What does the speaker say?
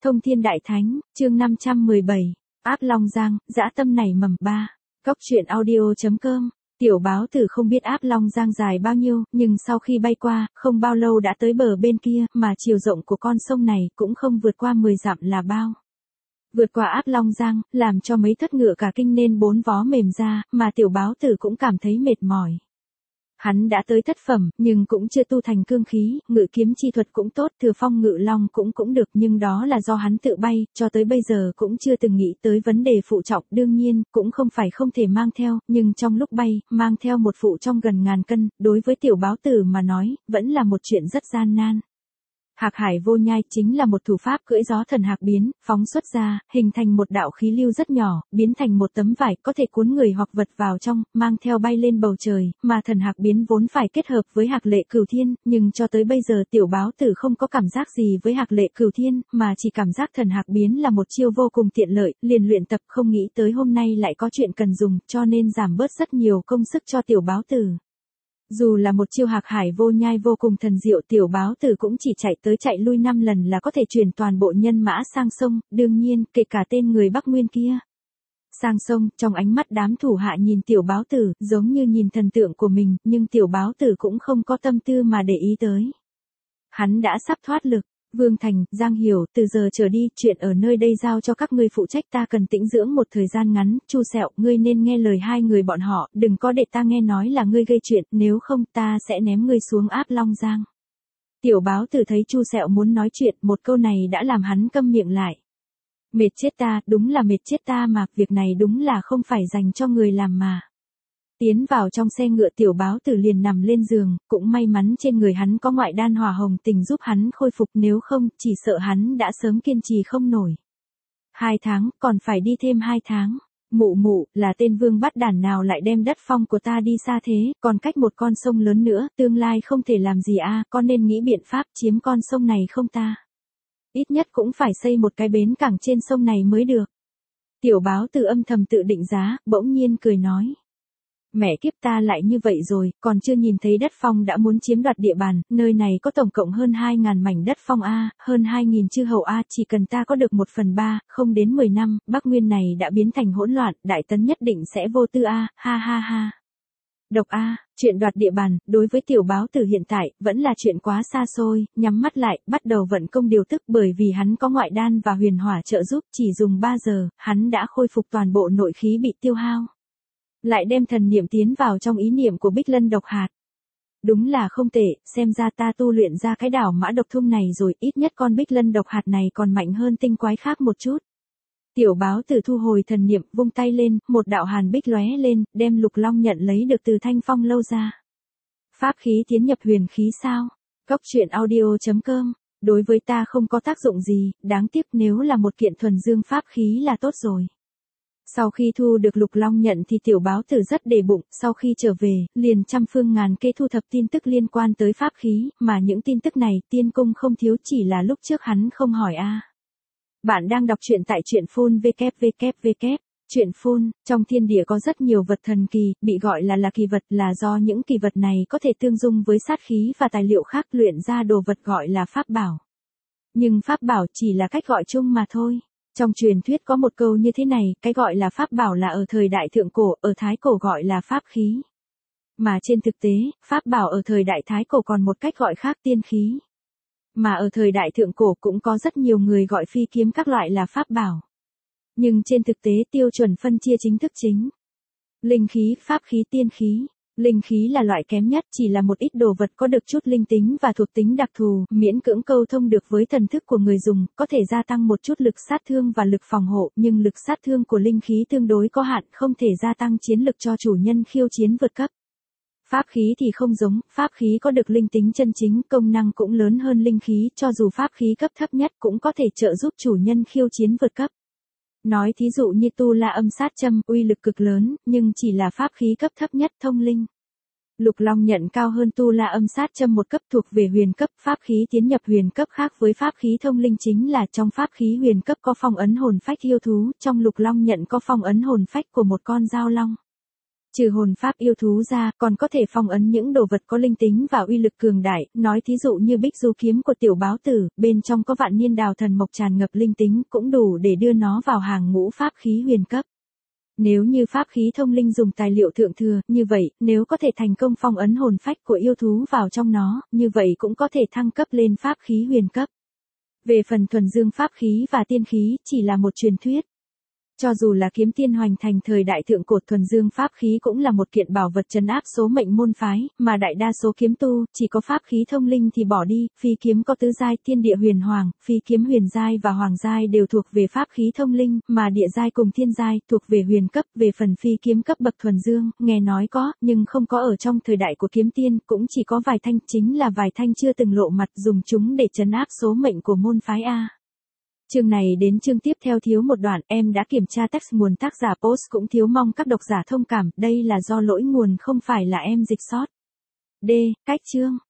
Thông Thiên Đại Thánh, chương 517, Áp Long Giang, dã tâm nảy mầm 3. Cóc truyện audio.com. Tiểu báo tử không biết Áp Long Giang dài bao nhiêu, nhưng sau khi bay qua, không bao lâu đã tới bờ bên kia, mà chiều rộng của con sông này cũng không vượt qua 10 dặm là bao. Vượt qua Áp Long Giang, làm cho mấy thất ngựa cả kinh nên bốn vó mềm ra, mà tiểu báo tử cũng cảm thấy mệt mỏi. Hắn đã tới thất phẩm, nhưng cũng chưa tu thành cương khí, ngự kiếm chi thuật cũng tốt, thừa phong ngự long cũng được, nhưng đó là do hắn tự bay, cho tới bây giờ cũng chưa từng nghĩ tới vấn đề phụ trọng, đương nhiên, cũng không phải không thể mang theo, nhưng trong lúc bay, mang theo một phụ trong gần ngàn cân, đối với tiểu báo tử mà nói, vẫn là một chuyện rất gian nan. Hạc Hải Vô Nhai chính là một thủ pháp cưỡi gió thần hạc biến, phóng xuất ra, hình thành một đạo khí lưu rất nhỏ, biến thành một tấm vải có thể cuốn người hoặc vật vào trong, mang theo bay lên bầu trời, mà thần hạc biến vốn phải kết hợp với Hạc Lệ Cửu Thiên, nhưng cho tới bây giờ tiểu báo tử không có cảm giác gì với Hạc Lệ Cửu Thiên, mà chỉ cảm giác thần hạc biến là một chiêu vô cùng tiện lợi, liền luyện tập không nghĩ tới hôm nay lại có chuyện cần dùng, cho nên giảm bớt rất nhiều công sức cho tiểu báo tử. Dù là một chiêu Hạc Hải Vô Nhai vô cùng thần diệu, tiểu báo tử cũng chỉ chạy tới chạy lui 5 lần là có thể chuyển toàn bộ nhân mã sang sông, đương nhiên, kể cả tên người Bắc Nguyên kia. Sang sông, trong ánh mắt đám thủ hạ nhìn tiểu báo tử, giống như nhìn thần tượng của mình, nhưng tiểu báo tử cũng không có tâm tư mà để ý tới. Hắn đã sắp thoát lực. Vương Thành, Giang Hiểu, từ giờ trở đi, chuyện ở nơi đây giao cho các ngươi phụ trách, ta cần tĩnh dưỡng một thời gian ngắn, Chu Sẹo, ngươi nên nghe lời hai người bọn họ, đừng có để ta nghe nói là ngươi gây chuyện, nếu không ta sẽ ném ngươi xuống Áp Long Giang. Tiểu báo tử thấy Chu Sẹo muốn nói chuyện, một câu này đã làm hắn câm miệng lại. Mệt chết ta, đúng là mệt chết ta mà, việc này đúng là không phải dành cho người làm mà. Tiến vào trong xe ngựa tiểu báo tử liền nằm lên giường, cũng may mắn trên người hắn có ngoại đan hỏa hồng tình giúp hắn khôi phục, nếu không, chỉ sợ hắn đã sớm kiên trì không nổi. 2 tháng, còn phải đi thêm 2 tháng. Mụ, là tên vương bắt đản nào lại đem đất phong của ta đi xa thế, còn cách một con sông lớn nữa, tương lai không thể làm gì con nên nghĩ biện pháp chiếm con sông này không ta? Ít nhất cũng phải xây một cái bến cảng trên sông này mới được. Tiểu báo tử âm thầm tự định giá, bỗng nhiên cười nói. Mẹ kiếp, ta lại như vậy rồi, còn chưa nhìn thấy đất phong đã muốn chiếm đoạt địa bàn, nơi này có tổng cộng hơn 2.000 mảnh đất phong hơn 2.000 chư hầu chỉ cần ta có được 1/3, không đến 10 năm, Bắc Nguyên này đã biến thành hỗn loạn, Đại Tấn nhất định sẽ vô tư ha ha. Độc chuyện đoạt địa bàn, đối với tiểu báo tử hiện tại, vẫn là chuyện quá xa xôi, nhắm mắt lại, bắt đầu vận công điều tức, bởi vì hắn có ngoại đan và huyền hỏa trợ giúp, chỉ dùng 3 giờ, hắn đã khôi phục toàn bộ nội khí bị tiêu hao. Lại đem thần niệm tiến vào trong ý niệm của Bích Lân độc hạt. Đúng là không tệ, xem ra ta tu luyện ra cái đảo mã độc thung này rồi, ít nhất con Bích Lân độc hạt này còn mạnh hơn tinh quái khác một chút. Tiểu báo tử thu hồi thần niệm, vung tay lên, một đạo hàn bích lóe lên, đem Lục Long nhận lấy được từ Thanh Phong lâu ra. Pháp khí tiến nhập huyền khí sao? Cóc truyện audio.com. Đối với ta không có tác dụng gì, đáng tiếc nếu là một kiện thuần dương pháp khí là tốt rồi. Sau khi thu được Lục Long nhận thì tiểu báo tử rất để bụng, sau khi trở về, liền trăm phương ngàn kế thu thập tin tức liên quan tới pháp khí, mà những tin tức này tiên cung không thiếu, chỉ là lúc trước hắn không hỏi Bạn đang đọc truyện tại truyện phun www. Truyện phun, trong thiên địa có rất nhiều vật thần kỳ, bị gọi là kỳ vật là do những kỳ vật này có thể tương dung với sát khí và tài liệu khác luyện ra đồ vật gọi là pháp bảo. Nhưng pháp bảo chỉ là cách gọi chung mà thôi. Trong truyền thuyết có một câu như thế này, cái gọi là pháp bảo là ở thời đại thượng cổ, ở Thái cổ gọi là pháp khí. Mà trên thực tế, pháp bảo ở thời đại Thái cổ còn một cách gọi khác, tiên khí. Mà ở thời đại thượng cổ cũng có rất nhiều người gọi phi kiếm các loại là pháp bảo. Nhưng trên thực tế tiêu chuẩn phân chia chính thức chính. Linh khí, pháp khí, tiên khí. Linh khí là loại kém nhất, chỉ là một ít đồ vật có được chút linh tính và thuộc tính đặc thù, miễn cưỡng câu thông được với thần thức của người dùng, có thể gia tăng một chút lực sát thương và lực phòng hộ, nhưng lực sát thương của linh khí tương đối có hạn, không thể gia tăng chiến lực cho chủ nhân khiêu chiến vượt cấp. Pháp khí thì không giống, pháp khí có được linh tính chân chính, công năng cũng lớn hơn linh khí, cho dù pháp khí cấp thấp nhất cũng có thể trợ giúp chủ nhân khiêu chiến vượt cấp. Nói thí dụ như tu la âm sát châm, uy lực cực lớn, nhưng chỉ là pháp khí cấp thấp nhất, thông linh. Lục Long nhận cao hơn tu la âm sát châm một cấp, thuộc về huyền cấp, pháp khí tiến nhập huyền cấp khác với pháp khí thông linh chính là trong pháp khí huyền cấp có phong ấn hồn phách yêu thú, trong Lục Long nhận có phong ấn hồn phách của một con dao long. Trừ hồn pháp yêu thú ra, còn có thể phong ấn những đồ vật có linh tính và uy lực cường đại, nói thí dụ như Bích Du kiếm của tiểu báo tử, bên trong có vạn niên đào thần mộc tràn ngập linh tính, cũng đủ để đưa nó vào hàng ngũ pháp khí huyền cấp. Nếu như pháp khí thông linh dùng tài liệu thượng thừa, như vậy, nếu có thể thành công phong ấn hồn phách của yêu thú vào trong nó, như vậy cũng có thể thăng cấp lên pháp khí huyền cấp. Về phần thuần dương pháp khí và tiên khí, chỉ là một truyền thuyết. Cho dù là kiếm tiên hoành thành thời đại thượng cổ, thuần dương pháp khí cũng là một kiện bảo vật trấn áp số mệnh môn phái, mà đại đa số kiếm tu, chỉ có pháp khí thông linh thì bỏ đi, phi kiếm có tứ giai thiên địa huyền hoàng, phi kiếm huyền giai và hoàng giai đều thuộc về pháp khí thông linh, mà địa giai cùng thiên giai thuộc về huyền cấp. Về phần phi kiếm cấp bậc thuần dương, nghe nói có, nhưng không có ở trong thời đại của kiếm tiên, cũng chỉ có vài thanh, chính là vài thanh chưa từng lộ mặt, dùng chúng để trấn áp số mệnh của môn phái A. Chương này đến chương tiếp theo thiếu một đoạn, em đã kiểm tra text nguồn tác giả post cũng thiếu, mong các độc giả thông cảm, đây là do lỗi nguồn không phải là em dịch sót. D. Cách chương